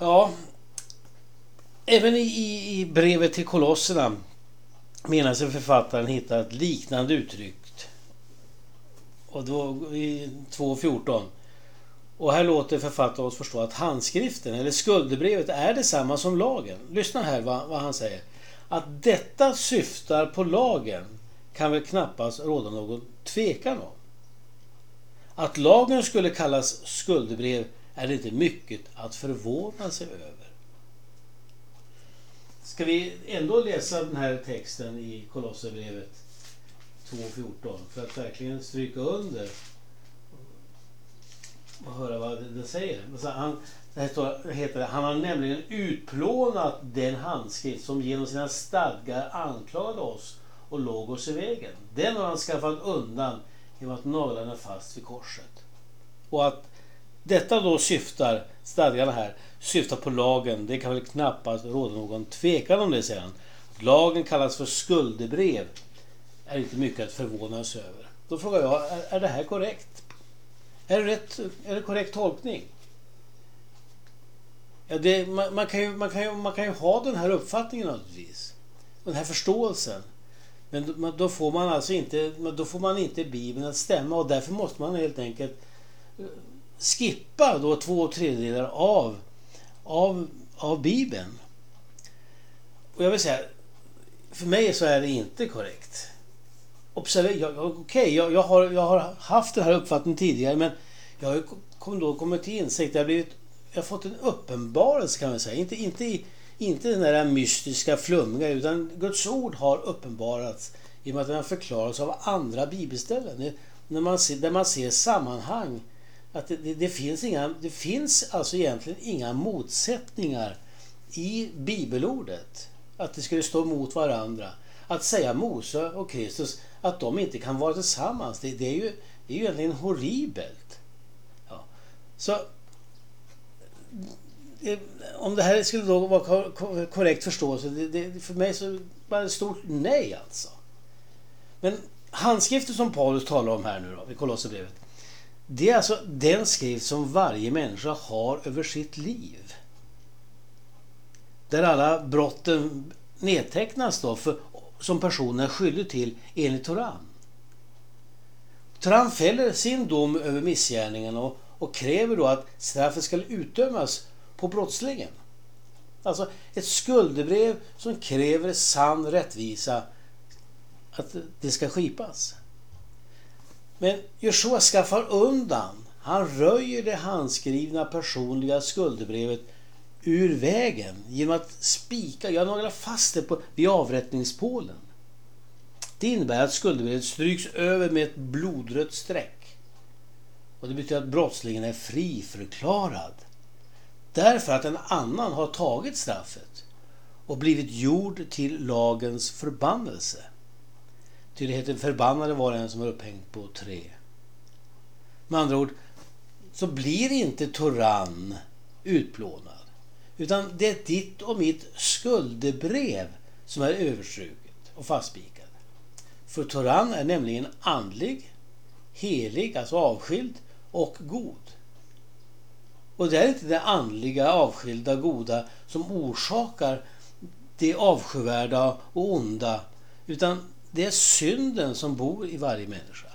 Ja, även i brevet till Kolosserna menar sig författaren hitta ett liknande uttryck. Och då i 2.14. Och här låter författaren oss förstå att handskriften eller skuldebrevet är detsamma som lagen. Lyssna här vad han säger. Att detta syftar på lagen kan väl knappast råda någon tvekan om. Att lagen skulle kallas skuldebrev är det inte mycket att förvåna sig över. Ska vi ändå läsa den här texten i Kolosserbrevet 2.14 för att verkligen stryka under och höra vad det säger. Han har nämligen utplånat den handskrift som genom sina stadgar anklagade oss och låg oss i vägen. Den har han skaffat undan genom att nagla den fast vid korset. Och att detta då stadgarna här syftar på lagen, det kan väl knappast råda någon tvekan om det, säger han. Lagen kallas för skuldebrev är inte mycket att förvåna sig över. Då frågar jag, är det här korrekt? Är det korrekt tolkning? Ja, man kan ju ha den här uppfattningen naturligtvis. Den här förståelsen. Men då får man alltså inte Bibeln att stämma, och därför måste man helt enkelt skippa då 2/3 av Bibeln. Och jag vill säga, för mig så är det inte korrekt. Observera, jag har haft den här uppfattningen tidigare, men jag har kommit till insikt. Jag har fått en uppenbarelse, kan man säga. Inte den där mystiska flummiga, utan Guds ord har uppenbarats i och med att den har förklarats av andra bibelställen. Där man ser sammanhang. Att det finns alltså egentligen inga motsättningar i bibelordet. Att det skulle stå mot varandra. Att säga Mose och Kristus att de inte kan vara tillsammans, det är ju egentligen horribelt. Ja. Så om det här skulle då vara korrekt förståelse, det för mig så var det ett stort nej alltså. Men handskriften som Paulus talar om här nu då, i Kolosserbrevet, det är alltså den skrift som varje människa har över sitt liv. Där alla brotten nedtecknas då som personen är skyldig till enligt Toran. Toran fäller sin dom över missgärningen och kräver då att straffet ska utdömas på brottslingen. Alltså ett skuldebrev som kräver sann rättvisa, att det ska skipas. Men Joshua skaffar undan, han röjer det handskrivna personliga skuldebrevet ur vägen genom att nagla fast det vid avrättningspålen. Det innebär att skuldebrevet stryks över med ett blodrött streck. Och det betyder att brottslingen är friförklarad. Därför att en annan har tagit straffet och blivit gjord till lagens förbannelse. Till det heter förbannade var en som var upphängd på trä. Med andra ord så blir inte Toran utplånad. Utan det är ditt och mitt skuldebrev som är överstruket och fastspikat. För Toran är nämligen andlig, helig, alltså avskild, och god. Och det är inte det andliga, avskilda, goda som orsakar det avskyvärda och onda, utan det är synden som bor i varje människa.